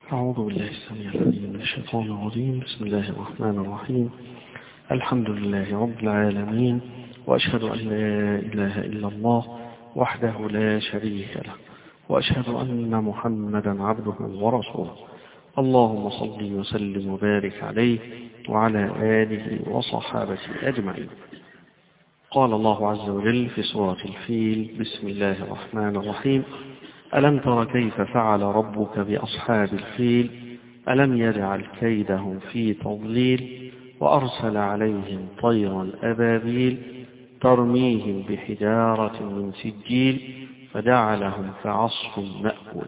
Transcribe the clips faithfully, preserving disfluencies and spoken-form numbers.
أعوذ بالله السميع العليم من الشيطان الرجيم. بسم الله الرحمن الرحيم. الحمد لله رب العالمين، وأشهد أن لا إله إلا الله وحده لا شريك له، وأشهد أن محمدا عبده ورسوله. اللهم صل وسلم وبارك عليه وعلى آله وصحابته أجمعين. قال الله عز وجل في سورة الفيل: بسم الله الرحمن الرحيم. ألم تر كيف فعل ربك بأصحاب الفيل ألم يجعل كيدهم في تضليل وأرسل عليهم طيرا أبابيل ترميهم بحجارة من سجيل فجعلهم كعصف مأكول.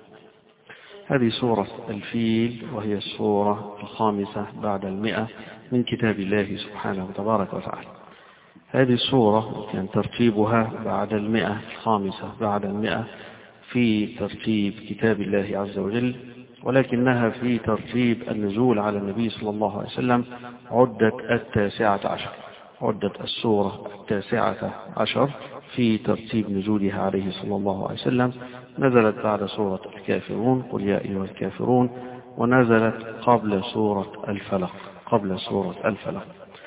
هذه سورة الفيل، وهي السورة الخامسة بعد المئة من كتاب الله سبحانه وتبارك وتعالى. هذه السورة كان ترتيبها بعد المئة الخامسة بعد المئة في ترتيب كتاب الله عز وجل، ولكنها في ترتيب النزول على النبي صلى الله عليه وسلم عدة التاسعة عشر عدة السورة التاسعة عشر في ترتيب نزولها عليه صلى الله عليه وسلم. نزلت بعد سورة الكافرون، قل يا أيها الكافرون، ونزلت قبل سورة الفلق قبل سورة الفلق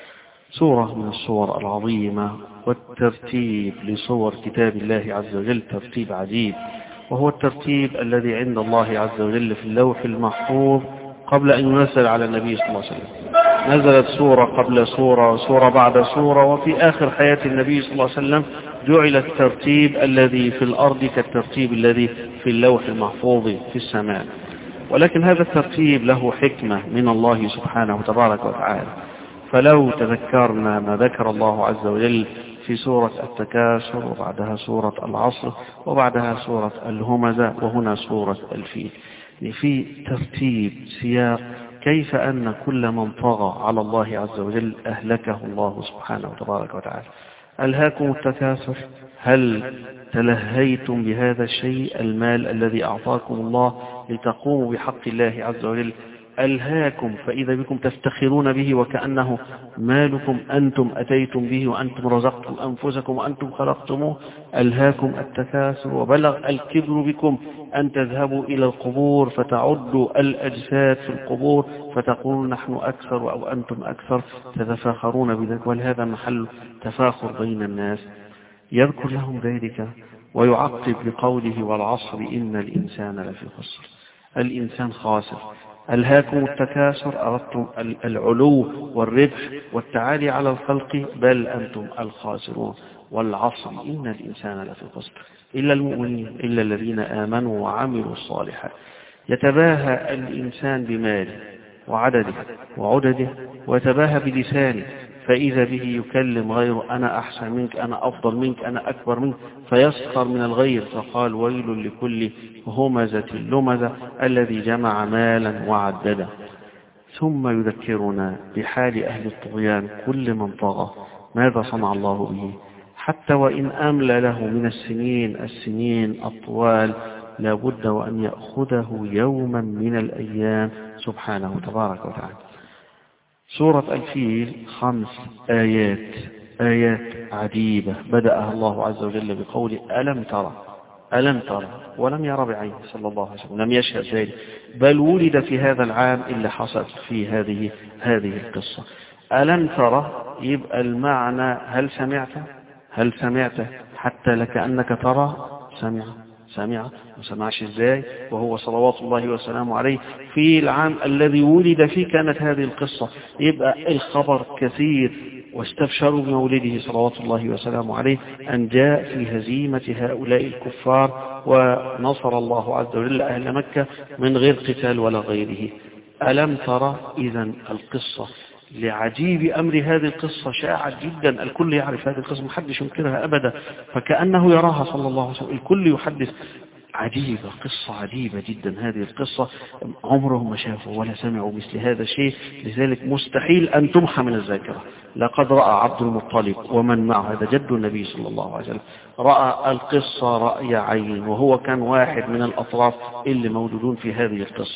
سورة من السور العظيمة. والترتيب لصور كتاب الله عز وجل ترتيب عجيب، وهو الترتيب الذي عند الله عز وجل في اللوح المحفوظ قبل أن ينزل على النبي صلى الله عليه وسلم. نزلت سورة قبل سورة وسورة بعد سورة، وفي آخر حياة النبي صلى الله عليه وسلم جعل الترتيب الذي في الأرض كالترتيب الذي في اللوح المحفوظ في السماء. ولكن هذا الترتيب له حكمة من الله سبحانه وتبارك وتعالى. فلو تذكرنا ما ذكر الله عز وجل في سورة التكاثر، وبعدها سورة العصر، وبعدها سورة الهمزة، وهنا سورة الفيل، في ترتيب سياق كيف أن كل من طغى على الله عز وجل أهلكه الله سبحانه وتبارك وتعالى. ألهاكم التكاثر، هل تلهيتم بهذا الشيء، المال الذي أعطاكم الله لتقوموا بحق الله عز وجل؟ ألهاكم، فإذا بكم تفتخرون به وكأنه مالكم أنتم أتيتم به وأنتم رزقتم أنفسكم وأنتم خلقتموه. ألهاكم التكاثر وبلغ الكبر بكم أن تذهبوا إلى القبور فتعدوا الأجساد في القبور فتقولون نحن أكثر أو أنتم أكثر، تتفاخرون بذلك، ولهذا محل تفاخر بين الناس. يذكر لهم ذلك ويعقب بقوله: والعصر إن الإنسان لفي خسر. الإنسان خاسر. ألهاكم التكاثر، أردتم العلو والربح والتعالي على الخلق، بل أنتم الخاسرون. والعصر إن الإنسان لفي خسر إلا المؤمنين إلا الذين آمنوا وعملوا الصالحات. يتباهى الإنسان بماله وعدده وعدده، ويتباهى بلسانه، فإذا به يكلم غيره: أنا أحسن منك، أنا أفضل منك، أنا أكبر منك، فيسخر من الغير. فقال: ويل لكل همزة لمزة الذي جمع مالا وعدده. ثم يذكرنا بحال أهل الطغيان، كل من طغى ماذا صنع الله به، حتى وإن أملى له من السنين السنين الطوال لابد وأن يأخذه يوما من الأيام سبحانه تبارك وتعالى. سورة الفيل خمس آيات آيات عجيبة بدأها الله عز وجل بقول: ألم ترى ألم ترى ولم يرى بعينه صلى الله عليه وسلم، لم يشهد ذلك، بل ولد في هذا العام اللي حصل في هذه هذه القصة. ألم ترى يبقى المعنى هل سمعت هل سمعت حتى لكأنك ترى. سمع سمع وسمعش ازاي وهو صلوات الله وسلامه عليه في العام الذي ولد فيه كانت هذه القصة. يبقى الخبر كثير، واستبشروا بمولده صلوات الله وسلامه عليه أن جاء في هزيمة هؤلاء الكفار، ونصر الله عز وجل أهل مكة من غير قتال ولا غيره. ألم ترى، إذن القصة لعجيب أمر هذه القصة شاعت جدا، الكل يعرف هذه القصة، محدش ينكرها أبدا، فكأنه يراها صلى الله عليه وسلم، الكل يحدث. عجيبة، قصة عجيبة جدا هذه القصة، عمرهم ما شافوا ولا سمعوا مثل هذا الشيء، لذلك مستحيل أن تمحى من الذاكرة. لقد رأى عبد المطلب ومن معه، هذا جد النبي صلى الله عليه وسلم، رأى القصة رأي عين، وهو كان واحد من الأطراف اللي موجودون في هذه القصة.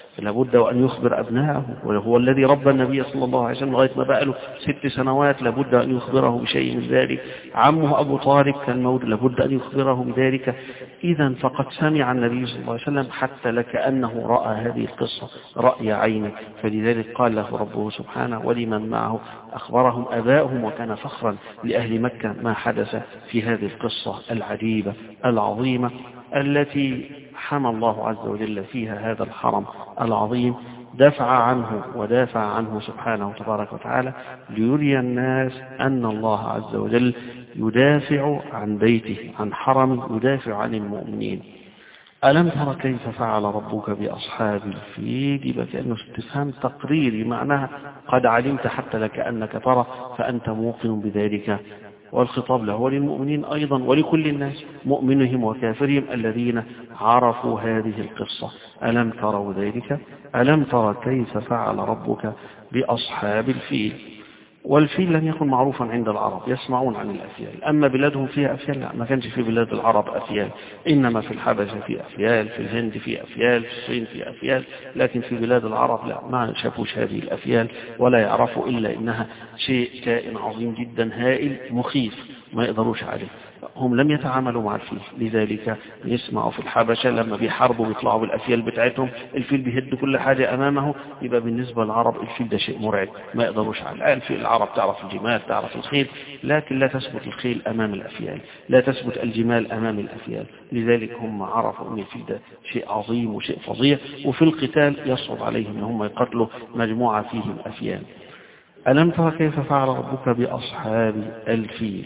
لابد وأن يخبر أبنائه، وهو الذي ربى النبي صلى الله عليه وسلم لغاية ما بقى له ست سنوات، لابد أن يخبره بشيء من ذلك. عمه أبو طالب كان مولود، لابد أن يخبره بذلك. إذا فقد سمع النبي صلى الله عليه وسلم حتى لكأنه رأى هذه القصة رأي عينه، فلذلك قال له ربه سبحانه ولمن معه أخبرهم أباؤهم، وكان فخرا لأهل مكة ما حدث في هذه القصة العجيبة العظيمة التي حمى الله عز وجل فيها هذا الحرم العظيم، دفع عنه ودافع عنه سبحانه تبارك وتعالى ليري الناس أن الله عز وجل يدافع عن بيته، عن حرم، يدافع عن المؤمنين. ألم تر كيف فعل ربك بأصحاب الفيل؟ يبقى كأنه استفهام تقريري، معناها قد علمت حتى لكأنك ترى، فأنت موقن بذلك. والخطاب له وللمؤمنين أيضا ولكل الناس، مؤمنهم وكافرهم الذين عرفوا هذه القصة. ألم تروا ذلك؟ ألم تر كيف فعل ربك بأصحاب الفيل؟ والفيل لم يكن معروفا عند العرب، يسمعون عن الأفيال. أما بلادهم فيها أفيال؟ لا، ما كانش في بلاد العرب أفيال، إنما في الحبشة في أفيال، في الهند في أفيال، في الصين في أفيال، لكن في بلاد العرب لا، ما شافوش هذه الأفيال ولا يعرفوا إلا إنها شيء كائن عظيم جدا هائل مخيف ما يقدروش عليه. هم لم يتعاملوا مع الفيل، لذلك يسمعوا في الحبشة لما بيحاربوا بيطلعوا بالأفيال بتاعتهم، الفيل بيهد كل حاجة أمامه، يبقى بالنسبة للعرب الفيل ده شيء مرعب ما يقدروش عليه. الفيل العرب تعرف الجمال، تعرف الخيل، لكن لا تثبت الخيل أمام الأفيال، لا تثبت الجمال أمام الأفيال. لذلك هم عرفوا أن الفيل ده شيء عظيم وشيء فظيع، وفي القتال يصعب عليهم أن هم يقتلوا مجموعة فيهم أفيال. ألم تر كيف فعل ربك بأصحاب الفيل؟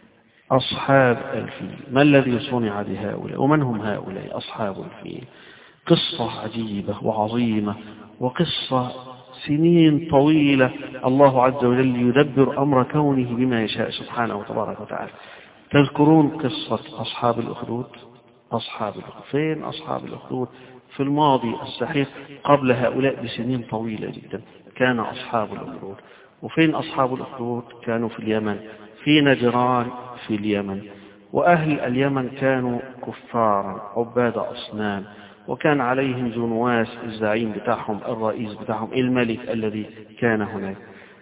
أصحاب الفيل، ما الذي صنع بهؤلاء ومن هم هؤلاء أصحاب الفيل؟ قصة عجيبة وعظيمة، وقصة سنين طويلة الله عز وجل يدبر أمر كونه بما يشاء سبحانه وتبارك وتعالى. تذكرون قصة أصحاب الأخدود؟ أصحاب الأخدود، فين أصحاب الأخدود؟ في الماضي السحيق قبل هؤلاء بسنين طويلة جدا كان أصحاب الأخدود. وفين أصحاب الأخدود؟ كانوا في اليمن، في نجران في اليمن. وأهل اليمن كانوا كفارا عباد أصنام، وكان عليهم ذو نواس الزعيم بتاعهم، الرئيس بتاعهم، الملك الذي كان هناك.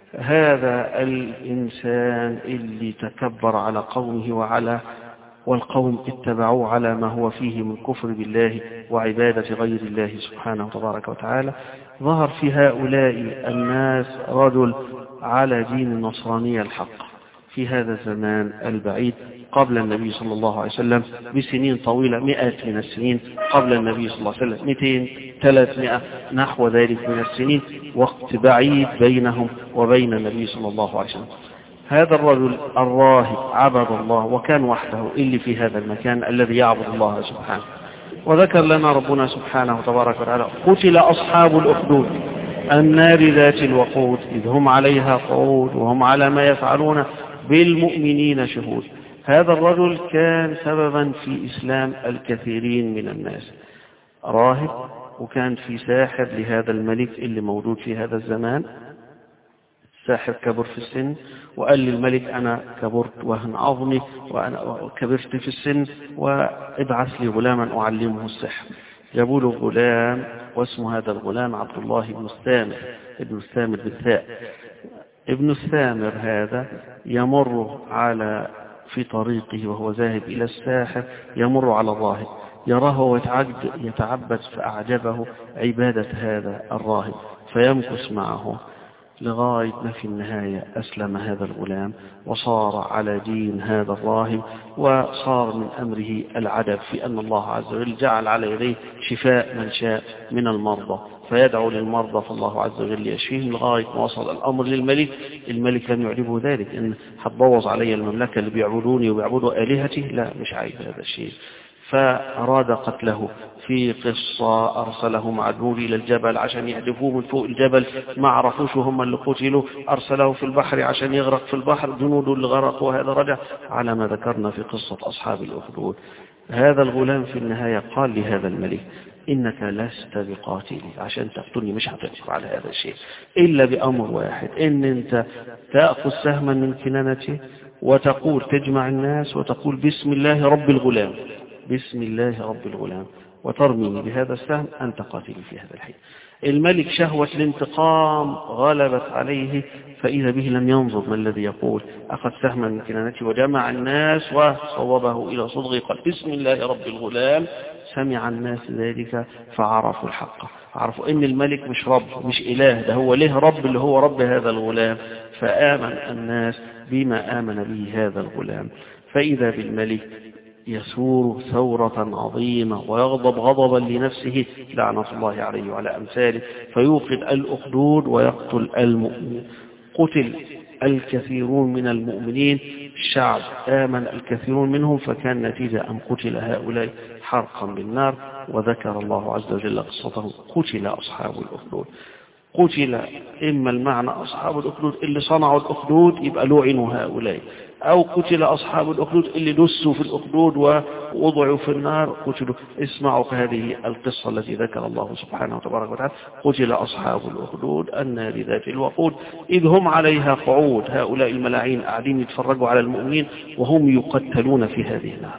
هذا الإنسان اللي تكبر على قومه وعلى والقوم اتبعوه على ما هو فيه من كفر بالله وعبادة غير الله سبحانه وتبارك وتعالى. ظهر في هؤلاء الناس رجل على دين النصرانية الحق في هذا الزمان البعيد قبل النبي صلى الله عليه وسلم بسنين طويلة، مئات من السنين قبل النبي صلى الله عليه وسلم، مئتين ثلاثمائة نحو ذلك من السنين، وقت بعيد بينهم وبين النبي صلى الله عليه وسلم. هذا الرجل الراهب عبد الله وكان وحده اللي في هذا المكان الذي يعبد الله سبحانه. وذكر لنا ربنا سبحانه وتبارك وتعالى قتل أصحاب الأخدود النار ذات الوقود إذ هم عليها قعود وهم على ما يفعلون بالمؤمنين شهود. هذا الرجل كان سببا في إسلام الكثيرين من الناس، راهب وكان في ساحر لهذا الملك اللي موجود في هذا الزمان. ساحر كبر في السن وقال للملك أنا كبرت وهن عظمي وأنا كبرت في السن، وابعث لي غلاما أعلمه السحر. جابوا له غلام واسم هذا الغلام عبد الله بن السامر، ابن السامر بالثاء. ابن السامر هذا يمر على في طريقه وهو ذاهب إلى الساحر، يمر على الراهب يراه ويتعبد، فأعجبه عبادة هذا الراهب فيمكث معه لغاية ما في النهاية أسلم هذا الغلام وصار على دين هذا الراهب، وصار من أمره العدد في أن الله عز وجل جعل على يديه شفاء من شاء من المرضى، فيدعو للمرضى فالله عز وجل يشفيهم لغاية ما وصل الأمر للملك. الملك لم يعجبه ذلك، إن هتبوظ علي المملكة اللي بيعبدوني وبيعبدوا آلهتي، لا مش عايز هذا الشيء، فأراد قتله. في قصة أرسله مع جنود إلى الجبل عشان يهدفوه من فوق الجبل، ما عرفوش هم اللي قتلوا، أرسله في البحر عشان يغرق في البحر، جنوده اللي غرق، وهذا رجع على ما ذكرنا في قصة أصحاب الأخدود. هذا الغلام في النهاية قال لهذا الملك إنك لست بقاتلي، عشان تقتلني مش هتقدر على هذا الشيء إلا بأمر واحد، إن أنت تأخذ سهما من كنانتي وتقول تجمع الناس وتقول بسم الله رب الغلام، بسم الله رب الغلام، وترميني بهذا السهم، أنت قاتلي في هذا الحين. الملك شهوة الانتقام غلبت عليه، فإذا به لم ينظر ما الذي يقول، أخذ سهما من كنانته وجمع الناس وصوبه إلى صدغه، قال بسم الله رب الغلام. سمع الناس ذلك فعرفوا الحق، عرفوا إن الملك مش رب مش إله، ده هو له رب اللي هو رب هذا الغلام، فآمن الناس بما آمن به هذا الغلام. فإذا بالملك يثور ثورة عظيمة ويغضب غضبا لنفسه لعنة الله عليه وعلى أمثاله، فيوقد الأخدود ويقتل المؤمنين. قتل الكثيرون من المؤمنين، الشعب آمن الكثيرون منهم، فكان نتيجة أن قتل هؤلاء حرقا بالنار. وذكر الله عز وجل قصتهم، قتل أصحاب الأخدود. قتل إما المعنى أصحاب الأخدود اللي صنعوا الأخدود يبقى لعنوا هؤلاء، أو قتل أصحاب الأخدود اللي دسوا في الأخدود ووضعوا في النار قتلوا. اسمعوا هذه القصة التي ذكر الله سبحانه وتبارك وتعالى: قتل أصحاب الأخدود النار ذات الوقود إذ هم عليها قعود. هؤلاء الملاعين قاعدين يتفرجوا على المؤمنين وهم يقتلون في هذه النار،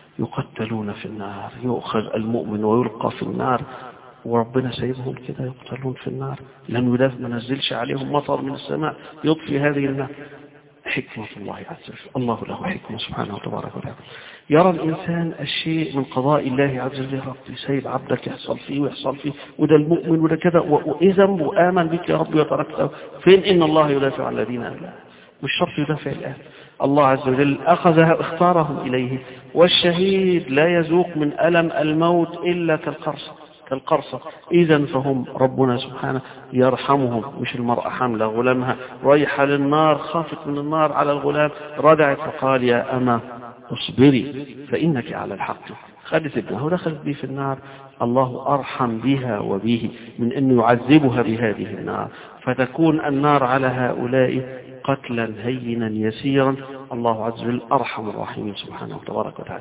يقتلون في النار، يؤخذ المؤمن ويلقى في النار، وربنا سيبهم كده يقتلون في النار، لم يدافع ما نزلش عليهم مطر من السماء يطفي هذه النار. حكمة الله عز وجل، الله له حكمة سبحانه وتبارك وتعالى. يرى الإنسان الشيء من قضاء الله عز وجل، ربي سيد عبدك يحصل فيه ويحصل فيه، وده المؤمن وده كذا، وإيه ذنبه؟ آمن بك يا ربي وتركته. فين إن الله يدافع عن الذين آمنوا؟ مش شرط يدافع الآن، الله عز وجل أخذها اختارهم إليه. والشهيد لا يذوق من ألم الموت إلا كالقرصة كالقرصة إذا فهم ربنا سبحانه يرحمهم. مش المرأة حاملة غلامها رايحة للنار، خافت من النار على الغلام، رجعت فقال يا أما اصبري فإنك على الحق. خدت ابنها ودخلت به في النار، الله أرحم بها وبه من أن يعذبها بهذه النار، فتكون النار على هؤلاء قتلا هينا يسيرا. الله عز وجل أرحم الراحمين سبحانه وتبارك وتعالى.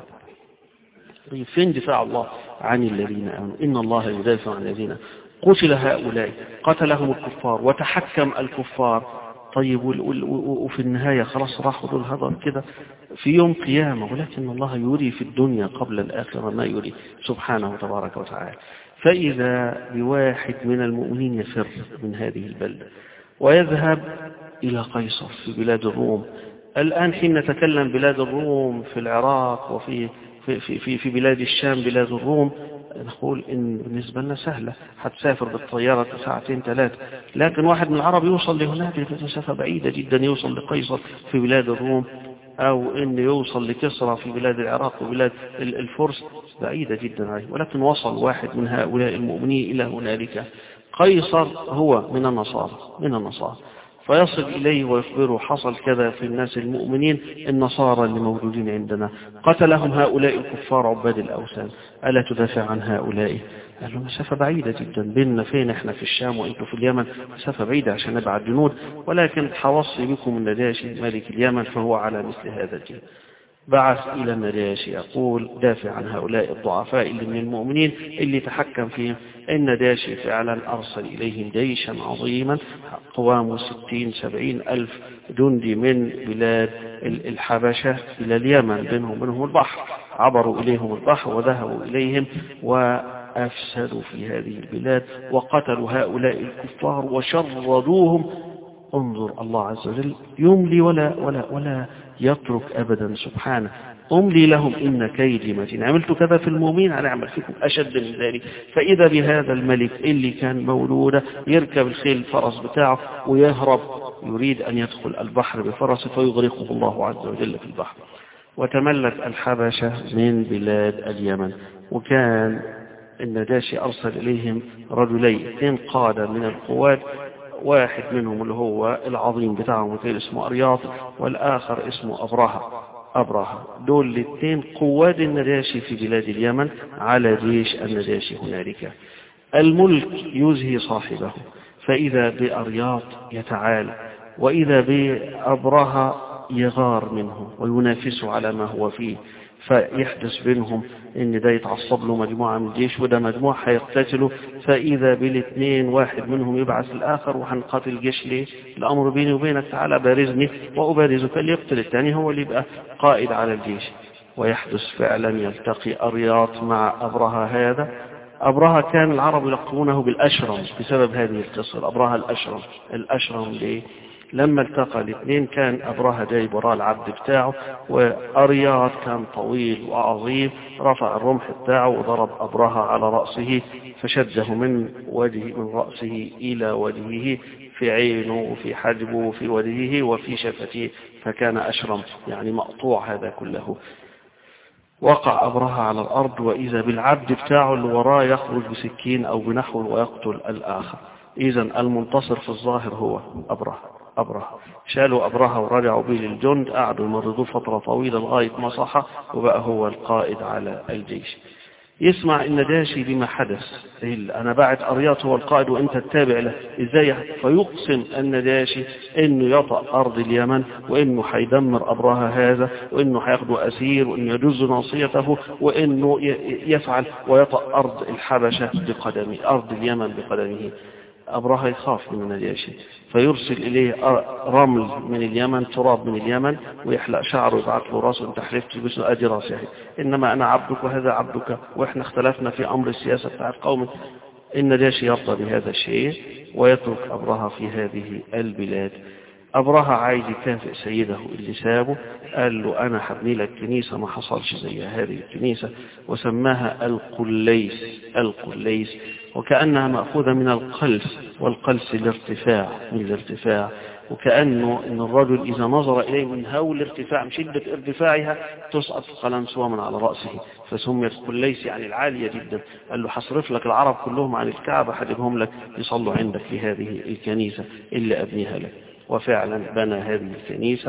فين دفاع الله عن الذين آمنوا؟ إن الله يدافع عن الذين. قتل هؤلاء، قتلهم الكفار وتحكم الكفار. طيب وفي النهاية خلاص راحوا دول هذا كده في يوم قيامة، ولكن الله يري في الدنيا قبل الآخرة ما يري سبحانه وتبارك وتعالى. فإذا بواحد من المؤمنين يفر من هذه البلدة ويذهب إلى قيصر في بلاد الروم. الآن حين نتكلم بلاد الروم في العراق وفي في في في في بلاد الشام بلاد الروم، نقول إن بالنسبة لنا سهلة، هتسافر بالطيارة ساعتين ثلاثة، لكن واحد من العرب يوصل لهناك في مسافة بعيدة جدا، يوصل لقيصر في بلاد الروم، أو إن يوصل لكسرى في بلاد العراق وبلاد الفرس، بعيدة جدا عليه. ولكن وصل واحد من هؤلاء المؤمنين إلى هنالك. قيصر هو من النصارى من النصارى فيصل إليه ويخبره حصل كذا في الناس المؤمنين النصارى اللي موجودين عندنا، قتلهم هؤلاء الكفار عباد الأوثان، ألا تدافع عن هؤلاء؟ قال له مسافة بعيدة جدا بيننا، فين احنا في الشام وانتوا في اليمن، مسافة بعيدة عشان نبعد جنود، ولكن حوصي بكم النجاشي ملك اليمن فهو على مثل هذا الجيل. بعث إلى النجاشي يقول دافع عن هؤلاء الضعفاء اللي من المؤمنين اللي تحكم فيهم. النجاشي فعلا أرسل إليهم جيشا عظيما قوامه ستين سبعين ألف جندي من بلاد الحبشة إلى اليمن، بينهم بينهم البحر، عبروا إليهم البحر وذهبوا إليهم وأفسدوا في هذه البلاد وقتلوا هؤلاء الكفار وشردوهم. انظر الله عز وجل يملي ولا ولا ولا يترك أبدا سبحانه. أملي لهم إن كيدي متين، عملت كذا في المؤمنين أنا أعمل فيكم أشد من ذلك. فإذا بهذا الملك اللي كان مولوده يركب الخيل الفرس بتاعه ويهرب، يريد أن يدخل البحر بفرسه فيغرقه الله عز وجل في البحر. وتملك الحبشة من بلاد اليمن، وكان النجاشي أرسل إليهم رجلين اثنين قادة من القوات، واحد منهم اللي هو العظيم بتاعهم كان اسمه أرياط، والآخر اسمه أبرهة أبرهة دول الاثنين قواد النجاشي في بلاد اليمن على جيش النجاشي هنالك. الملك يزهي صاحبه، فإذا بأرياط يتعالى، وإذا بأبرهة يغار منه وينافسه على ما هو فيه، فيحدث بينهم ان ده يتعصب له مجموعة من الجيش وده مجموعة هيقتتلوا، فإذا بالاثنين واحد منهم يبعث الآخر وهنقاتل الجيش ليه؟ الأمر بيني وبينك، تعالى بارزني وأبارزك، اللي يقتل الثاني هو اللي يبقى قائد على الجيش. ويحدث فعلا، يلتقي أرياط مع أبرهة هذا أبرهة كان العرب يلقبونه بالأشرم بسبب هذه القصة. أبرهة الأشرم. الأشرم ليه؟ لما التقى الاثنين كان أبرهة جايب وراء العبد بتاعه، وأرياض كان طويل وعظيم، رفع الرمح بتاعه وضرب أبرهة على رأسه فشده من وجهه من رأسه إلى وجهه، في عينه وفي حجبه وفي وجهه وفي شفتيه، فكان أشرم يعني مقطوع هذا كله. وقع أبرهة على الأرض، وإذا بالعبد بتاعه اللي وراه يخرج بسكين أو بنحو ويقتل الآخر. إذا المنتصر في الظاهر هو أبرهة. أبرهة شالوا أبرهة ورجعوا به للجند، قعدوا يمرضوه فترة طويلة لغاية ما صحى وبقى هو القائد على الجيش. يسمع النجاشي بما حدث، أنا بعت أرياط هو القائد وأنت التابع له، إزاي؟ فيقسم النجاشي إنه يطأ أرض اليمن، وإنه حيدمر أبرهة هذا، وإنه حياخده أسير، وإنه يجوز ناصيته، وإنه يفعل ويطأ أرض الحبشة بقدمه، أرض اليمن بقدمه. أبرهة يخاف من النجاشي فيرسل إليه رمل من اليمن، تراب من اليمن، ويحلق شعره ويبعث له راسه، انت حلفت باسمه أدي راسه، إنما أنا عبدك وهذا عبدك، وإحنا اختلفنا في أمر السياسة بتاعت قوم. النجاشي يرضى بهذا الشيء ويترك أبرهة في هذه البلاد. أبرهة عايز يكافئ سيده اللي سابه، قال له أنا حبني لك كنيسة ما حصلش زي هذه الكنيسة، وسماها القليس. القليس وكأنها مأخوذة من القلس، والقلس الارتفاع، من الارتفاع، وكأنه إن الرجل إذا نظر إليه من هول الارتفاع من شدة ارتفاعها تسقط قلنسوة من على رأسه، فسميت قليس يعني العالية جدا. قال له حصرف لك العرب كلهم عن الكعبة، حجبهم لك يصلوا عندك في هذه الكنيسة اللي أبنيها لك. وفعلا بنى هذه الكنيسة،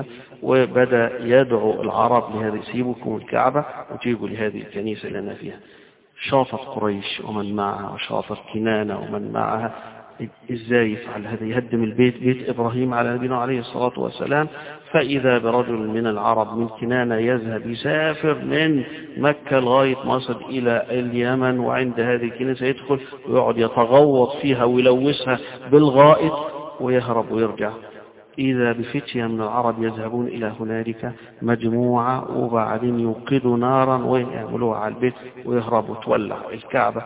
وبدأ يدعو العرب لهذه، سيبكم الكعبة وتيجوا لهذه الكنيسة اللي أنا فيها. شاطت قريش ومن معها، وشاطت كنانة ومن معها. إزاي يفعل هذا؟ يهدم البيت، بيت إبراهيم على نبينا عليه الصلاة والسلام. فإذا برجل من العرب من كنانة يذهب يسافر من مكة لغاية مصر إلى اليمن، وعند هذه الكنيسة يدخل ويقعد يتغوط فيها ويلوثها بالغائط ويهرب ويرجع. إذا بفتية من العرب يذهبون إلى هنالك مجموعة، وبعدين يوقدوا نارا ويعملوها على البيت ويهربوا، تولع الكعبة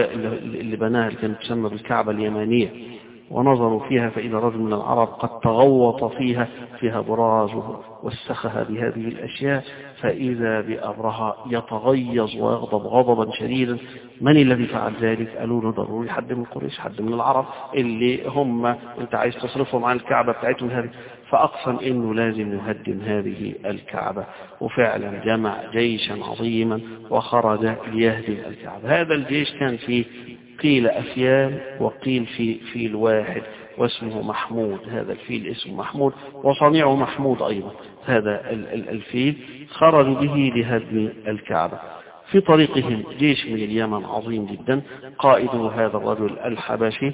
اللي بناها اللي كانت تسمى بالكعبة اليمانية. ونظروا فيها فإذا رجل من العرب قد تغوط فيها فيها براز وسخها بهذه الأشياء، فإذا بأبرهة يتغيظ ويغضب غضبا شديدا. من الذي فعل ذلك؟ قالوا له ضروري حد من قريش، حد من العرب اللي هم انت عايز تصرفهم عن الكعبة بتاعتهم هذه. فأقسم إنه لازم يهدم هذه الكعبة، وفعلا جمع جيشا عظيما وخرج ليهدم الكعبة. هذا الجيش كان فيه قيل أفيال وقيل في فيل واحد واسمه محمود. هذا الفيل اسمه محمود وصنيعه محمود أيضا. هذا الفيل خرجوا به لهدم الكعبة. في طريقهم جيش من اليمن عظيم جدا، قائده هذا الرجل الحبشي،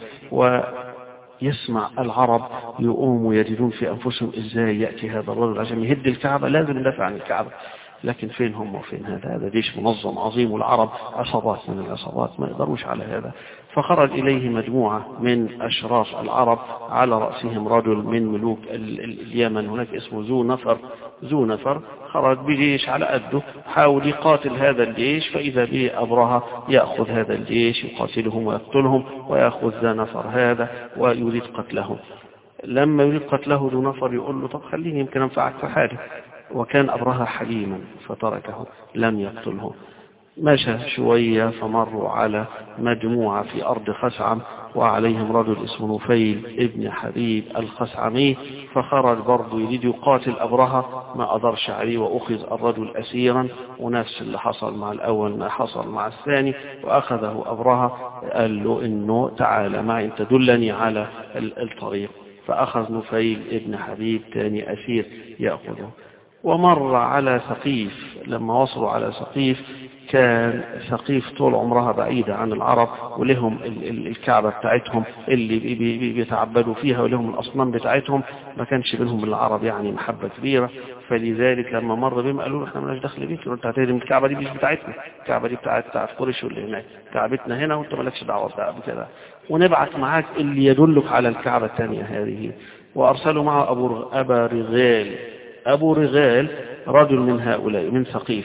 ويسمع العرب يقوموا يجدون في أنفسهم إزاي يأتي هذا الرجل عشان يهد الكعبة، لازم ندافع عن الكعبة. لكن فين هم وفين هذا؟ هذا جيش منظم عظيم، والعرب عصابات من العصابات ما يقدروش على هذا. فخرج إليه مجموعة من أشراف العرب، على رأسهم رجل من ملوك اليمن هناك اسمه ذو نفر. ذو نفر خرج بجيش على قده، حاول يقاتل هذا الجيش، فإذا به أبرهة يأخذ هذا الجيش يقاتلهم ويقتلهم، ويأخذ ذا نفر هذا ويريد قتلهم. لما يريد قتله ذو نفر يقول له طب خليني يمكن أنفعك في حاجة، وكان أبرهة حليما فتركه لم يقتله. مشى شوية فمروا على مجموعة في أرض خثعم، وعليهم رجل اسمه نفيل ابن حبيب الخثعمي، فخرج برضه يريد يقاتل أبرهة، ما قدرش عليه وأخذ الرجل أسيرا، ونفس اللي حصل مع الأول ما حصل مع الثاني، وأخذه أبرهة قال له إنه تعالى معي أنت دلني على الطريق، فأخذ نفيل ابن حبيب ثاني أسير يأخذه. ومر على ثقيف. لما وصلوا على ثقيف كان ثقيف طول عمرها بعيدة عن العرب، ولهم الكعبة بتاعتهم اللي بيتعبدوا فيها، ولهم الأصنام بتاعتهم، ما كانش بينهم العرب يعني محبة كبيرة. فلذلك لما مر بهم قالوا له احنا مالناش دخل بيك، انت هتهدم الكعبة دي مش بتاعتنا، الكعبة دي بتاعت بتاعت قريش واللي هناك، كعبتنا هنا وانت مالكش دعوة بكده، ونبعت معاك اللي يدلك على الكعبة الثانية هذه. وأرسلوا معه أبو أبا رغال. أبو رغال رجل من هؤلاء من ثقيف،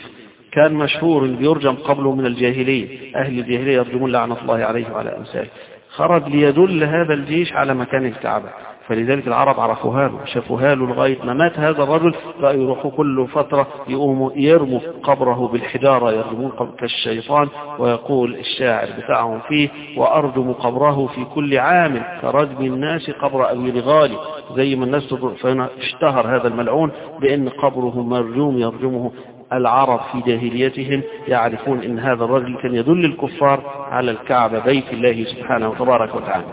كان مشهور بيرجم قبله من الجاهلية، أهل الجاهلية يرجمون لعنة الله عليه وعلى أمثاله. خرج ليدل هذا الجيش على مكان الكعبة، فلذلك العرب عرفوها له، شافوها له لغاية ما مات هذا الرجل، بقى يروحوا كل فترة يقوموا يرموا قبره بالحجارة، يرمون قبر كالشيطان، ويقول الشاعر بتاعهم فيه: وأرجم قبره في كل عام كرجم الناس قبر أبي رغالي، زي ما الناس تقول. فاشتهر هذا الملعون بأن قبره مرجوم يرجمه العرب في جاهليتهم، يعرفون أن هذا الرجل كان يدل الكفار على الكعبة بيت الله سبحانه وتبارك وتعالى.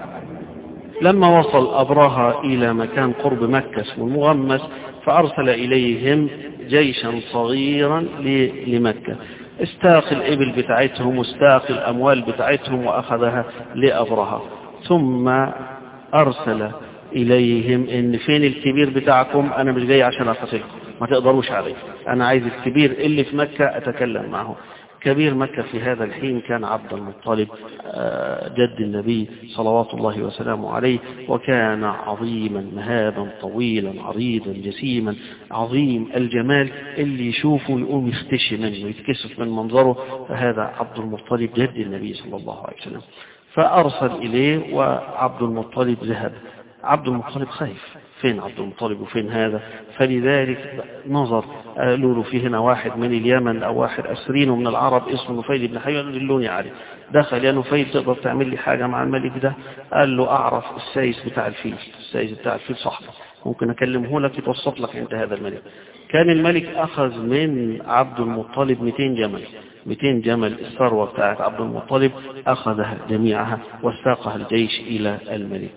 لما وصل أبرهة إلى مكان قرب مكة اسمه المغمس، فأرسل إليهم جيشا صغيرا لمكة، استاق الإبل بتاعتهم واستاق الأموال بتاعتهم وأخذها لأبرهة. ثم أرسل إليهم إن فين الكبير بتاعكم؟ أنا مش جاي عشان أقتلكم، ما تقدروش عليه، أنا عايز الكبير اللي في مكة أتكلم معه. كبير مكة في هذا الحين كان عبد المطلب جد النبي صلوات الله وسلامه عليه، وكان عظيما مهابا طويلا عريضا جسيما عظيم الجمال، اللي يشوفه يقوم يختشي منه ويتكسف من منظره، فهذا عبد المطلب جد النبي صلى الله عليه وسلم. فأرسل إليه وعبد المطلب ذهب. عبد المطلب خايف، فين عبد المطلب وفين هذا؟ فلذلك نظر، قالوا له في هنا واحد من اليمن أو واحد أسرين من العرب اسمه نفيل بن حي، دلوني عليه. دخل: يا نفيل تقدر تعمل لي حاجة مع الملك ده؟ قال له: أعرف السايس بتاع الفيل، السايس بتاع الفيل صاحبه، ممكن أكلمه لك يتوسط لك عند هذا الملك. كان الملك أخذ من عبد المطلب مئتين جمل، مئتين جمل الثروة بتاعت عبد المطلب أخذها جميعها وساقها الجيش إلى الملك.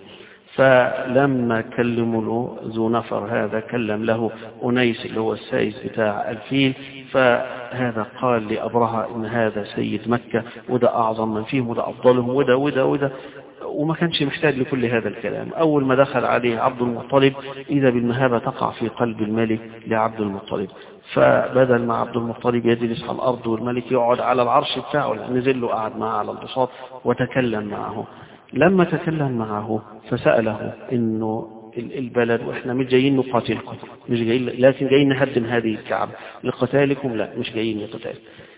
فلما كلموا له ذو نفر هذا، كلم له أنيس اللي هو السايس بتاع الفيل، فهذا قال لأبرهة إن هذا سيد مكة، وده أعظم من فيهم، وده أفضلهم، وده وده وده، وما كانش محتاج لكل هذا الكلام. أول ما دخل عليه عبد المطلب إذا بالمهابة تقع في قلب الملك لعبد المطلب، فبدل ما عبد المطلب يجلس على الأرض والملك يقعد على العرش بتاعه، نزل له قعد معه على البساط وتكلم معه. لما تكلم معه فسأله إنه البلد وإحنا مش جايين نقاتلكم، مش جايين، لكن جايين نهدم هذه الكعبة، لقتالكم لا، مش جايين لقتال.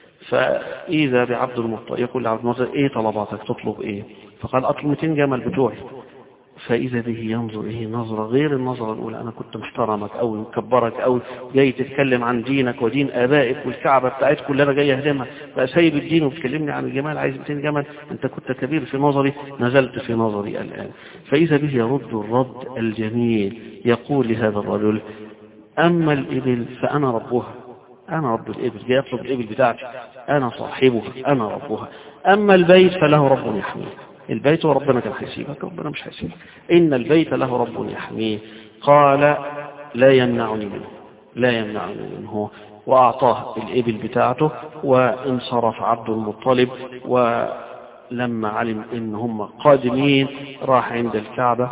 فإذا بعبد المطلب يقول لعبد المطلب: إيه طلباتك؟ تطلب إيه؟ فقال: أطلب مئتين جمل بتوعي. فإذا به ينظر إيه نظرة غير النظرة الأولى، أنا كنت محترمك أو مكبرك أو جاي تتكلم عن دينك ودين آبائك والكعبة بتاعتك كلها جاي أهدمها، بقى سايب الدين وبتكلمني عن الجمال، عايز مئتين جمل؟ أنت كنت كبير في نظري، نزلت في نظري الآن. فإذا به يرد الرد الجميل، يقول لهذا الرجل: أما الإبل فأنا ربها، أنا رب الإبل، جاي أطلب الإبل بتاعتي، أنا صاحبها، أنا ربها. أما البيت فله رب يحميه، البيت وربنا كان هيسيبك، ربنا مش هيسيبك، إن البيت له رب يحميه. قال: لا يمنعني منه، لا يمنعني منه. وأعطاه الإبل بتاعته وانصرف عبد المطلب. ولما علم إن هم قادمين راح عند الكعبة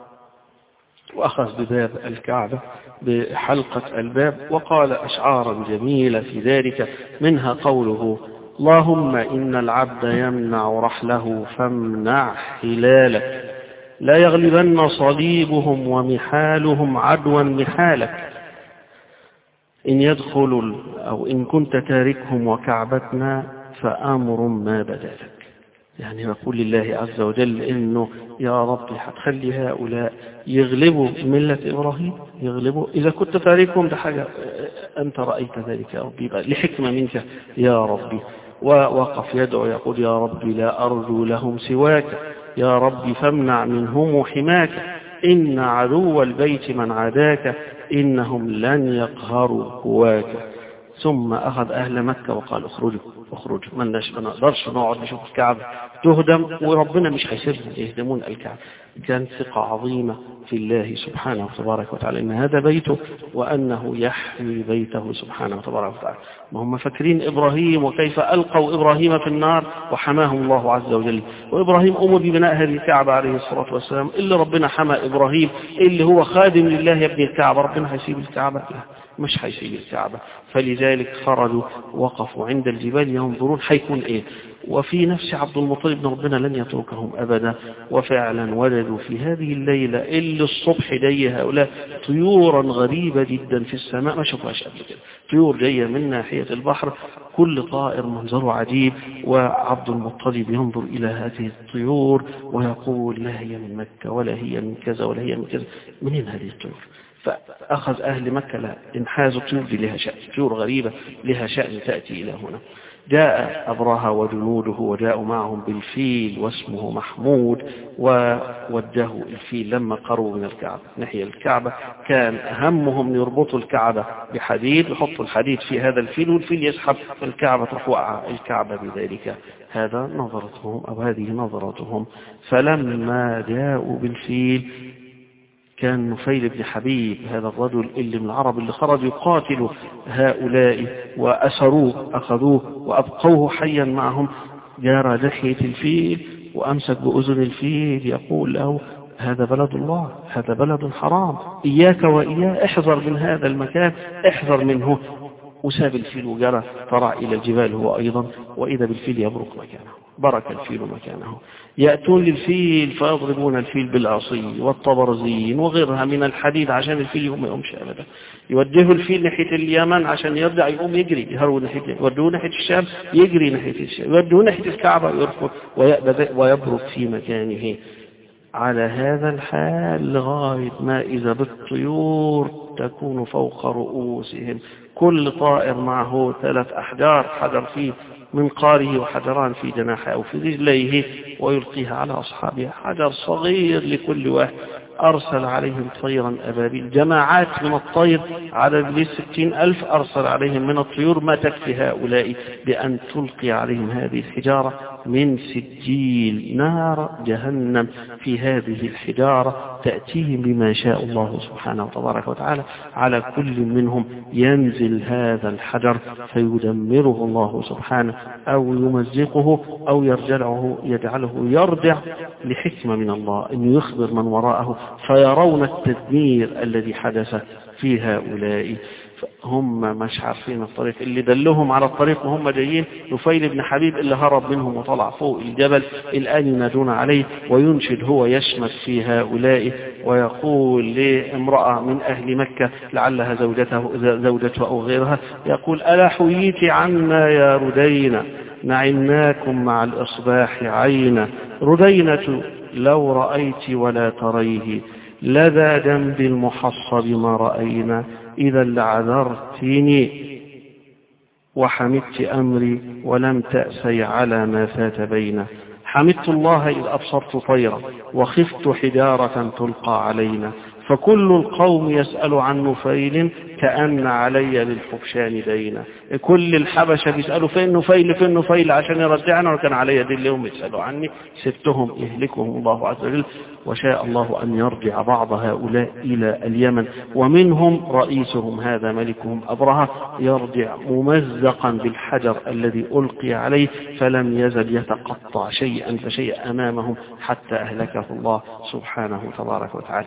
وأخذ بباب الكعبة بحلقة الباب، وقال أشعارا جميلة في ذلك، منها قوله: اللهم إن العبد يمنع رحله فامنع حلالك، لا يغلبن صليبهم ومحالهم عدوا محالك، إن يدخل أو إن كنت تاركهم وكعبتنا فأمر ما بدلك. يعني يقول لله عز وجل إنه يا رب هتخلي هؤلاء يغلبوا ملة إبراهيم، يغلبوا إذا كنت تاركهم، ده حاجة أنت رأيت ذلك يا ربي، لحكمة منك يا ربي. ووقف يدعو يقول: يا ربي لا أرجو لهم سواك، يا ربي فامنع منهم حماك، إن عدو البيت من عاداك، إنهم لن يقهروا هواك. ثم أخذ أهل مكة وقال: اخرجوا اخرجوا، ما نقدرش نقعد نشوف الكعبة تهدم وربنا مش هيسيبهم يهدمون الكعبة. كانت ثقة عظيمة في الله سبحانه وتبارك وتعالى إن هذا بيته وأنه يحمي بيته سبحانه وتبارك وتعالى. ما هم فاكرين إبراهيم وكيف ألقوا إبراهيم في النار وحماهم الله عز وجل، وإبراهيم أمر ببناء هذه الكعبة عليه الصلاة والسلام، اللي ربنا حمى إبراهيم اللي هو خادم لله يبني الكعبة، ربنا هيسيب الكعبة؟ لا، مش هيسيب الكعبة. فلذلك خرجوا وقفوا عند الجبال ينظرون هيكون ايه. وفي نفس عبد المطلب بن ربنا لن يتركهم أبدا. وفعلا وجدوا في هذه الليلة اللي الصبح جاي هؤلاء طيورا غريبة جدا في السماء ما شافوهاش قبل كده، طيور جاية من ناحية البحر، كل طائر منظره عجيب. وعبد المطلب ينظر إلى هذه الطيور ويقول لا هي من مكة ولا هي من كذا ولا هي من كذا، منين هذه الطيور؟ فأخذ أهل مكة لا انحازوا الطيور دي لها شأن، طيور غريبة لها شأن تأتي إلى هنا. جاء أبرهة وجنوده وجاءوا معهم بالفيل واسمه محمود، ووجهوا الفيل لما قربوا من الكعبة ناحية الكعبة كان همهم يربطوا الكعبة بحديد، يحطوا الحديد في هذا الفيل والفيل يسحب الكعبة تروح وقع الكعبة بذلك. هذا نظرتهم أو هذه نظرتهم. فلما جاءوا بالفيل كان نفيل بن حبيب هذا الرجل اللي من العرب اللي خرج يقاتل هؤلاء وأسروه أخذوه وأبقوه حيا معهم، جار ناحية الفيل وأمسك بأذن الفيل يقول له هذا بلد الله، هذا بلد حرام، إياك وإياه، احذر من هذا المكان، احذر منه. وساب الفيل وجرى طلع إلى الجبال هو أيضا، وإذا بالفيل يبرك مكانه، برك الفيل مكانه. يأتون للفيل فيضربون الفيل بالعصي والطبرزين وغيرها من الحديد عشان الفيل يقوم ما يقومش أبدا. يوجهوا الفيل ناحية اليمن عشان يرجع يقوم يجري، يهرب ناحية، يودوه ناحية الشام يجري ناحية الشام، يودوه ناحية الكعبة يرفض ويبرك في مكانه. على هذا الحال لغاية ما إذا بالطيور تكون فوق رؤوسهم، كل طائر معه ثلاث أحجار، حجر فيه منقاره وحجران في جناحه أو في رجليه، ويلقيها على أصحابها، حجر صغير لكل واحد. أرسل عليهم طيرا أبابيل، جماعات من الطير عدد ستين ألف أرسل عليهم من الطيور ما تكفي هؤلاء بأن تلقي عليهم هذه الحجارة من سجيل نار جهنم. في هذه الحجارة تأتيهم بما شاء الله سبحانه وتبارك وتعالى، على كل منهم ينزل هذا الحجر فيدمره الله سبحانه أو يمزقه أو يرجعه يجعله يرجع لحكمة من الله أن يخبر من وراءه فيرون التدمير الذي حدث في هؤلاء. هم مش عارفين الطريق، اللي دلهم على الطريق وهم جايين نفيل بن حبيب اللي هرب منهم وطلع فوق الجبل، الآن ينادون عليه وينشد هو يشمت في هؤلاء ويقول لامرأة من أهل مكة لعلها زوجته, زوجته أو غيرها، يقول ألا حييت عنا يا ردينا نعمناكم مع الإصباح عينا، ردينة لو رأيت ولا تريه لذا جنب المحصب ما رأينا، إذا لعذرتني وحمدت أمري ولم تأسي على ما فات بينا، حمدت الله إذ أبصرت طيرا وخفت حجارة تلقى علينا، فكل القوم يسأل عن نفيل كأن علي للحبشان دينا. كل الحبشة بيسألوا فين نفيل فين نفيل عشان يرجعنا، وكان علي دين اليوم يسألوا عني، سبتهم يهلكهم الله عز وجل. وشاء الله أن يرجع بعض هؤلاء إلى اليمن، ومنهم رئيسهم هذا ملكهم أبرهة يرجع ممزقا بالحجر الذي ألقي عليه، فلم يزل يتقطع شيئا فشيئا أمامهم حتى أهلكه الله سبحانه تبارك وتعالى.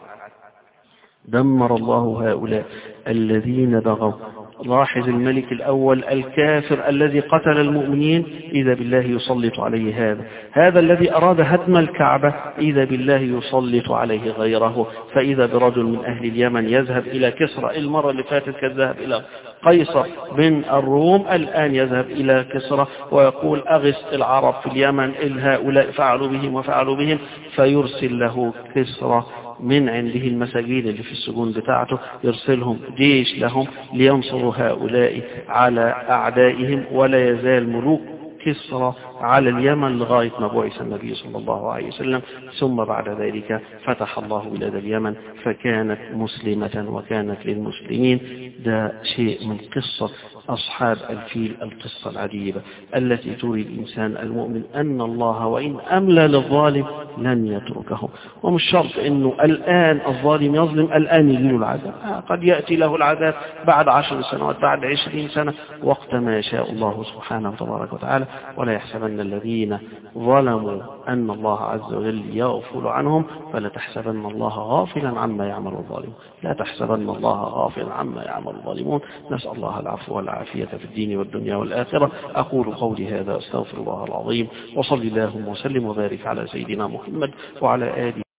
دمر الله هؤلاء الذين بغوا. لاحظ الملك الأول الكافر الذي قتل المؤمنين إذا بالله يسلط عليه هذا، هذا الذي أراد هدم الكعبة إذا بالله يسلط عليه غيره. فإذا برجل من أهل اليمن يذهب إلى كسرى، المرة اللي فاتت كان ذهب إلى قيصر من الروم، الآن يذهب إلى كسرى ويقول أغث العرب في اليمن إن هؤلاء فعلوا بهم وفعلوا بهم، فيرسل له كسرى من عنده المساجين اللي في السجون بتاعته، يرسلهم جيش لهم لينصروا هؤلاء على أعدائهم. ولا يزال ملوك كسرى على اليمن لغاية ما بعث النبي صلى الله عليه وسلم، ثم بعد ذلك فتح الله بلاد اليمن فكانت مسلمة وكانت للمسلمين. ده شيء من قصة أصحاب الفيل، القصة العجيبة التي تري الإنسان المؤمن أن الله وإن أملى للظالم لن يتركه. ومش شرط أنه الآن الظالم يظلم الآن يجيله العذاب، قد يأتي له العذاب بعد عشر سنوات بعد عشرين سنة وقت ما يشاء الله سبحانه وتبارك وتعالى. ولا يحسبن يحسبن الذين ظلموا أن الله عز وجل يغفل عنهم فلا تحسبن الله غافلا عما يعمل الظالمون. لا تحسبن الله غافلا عما يعمل الظالمون. نسأل الله العفو والعافية في الدين والدنيا والآخرة. أقول قولي هذا أستغفر الله العظيم، وصلي اللهم وسلم وبارك على سيدنا محمد وعلى آله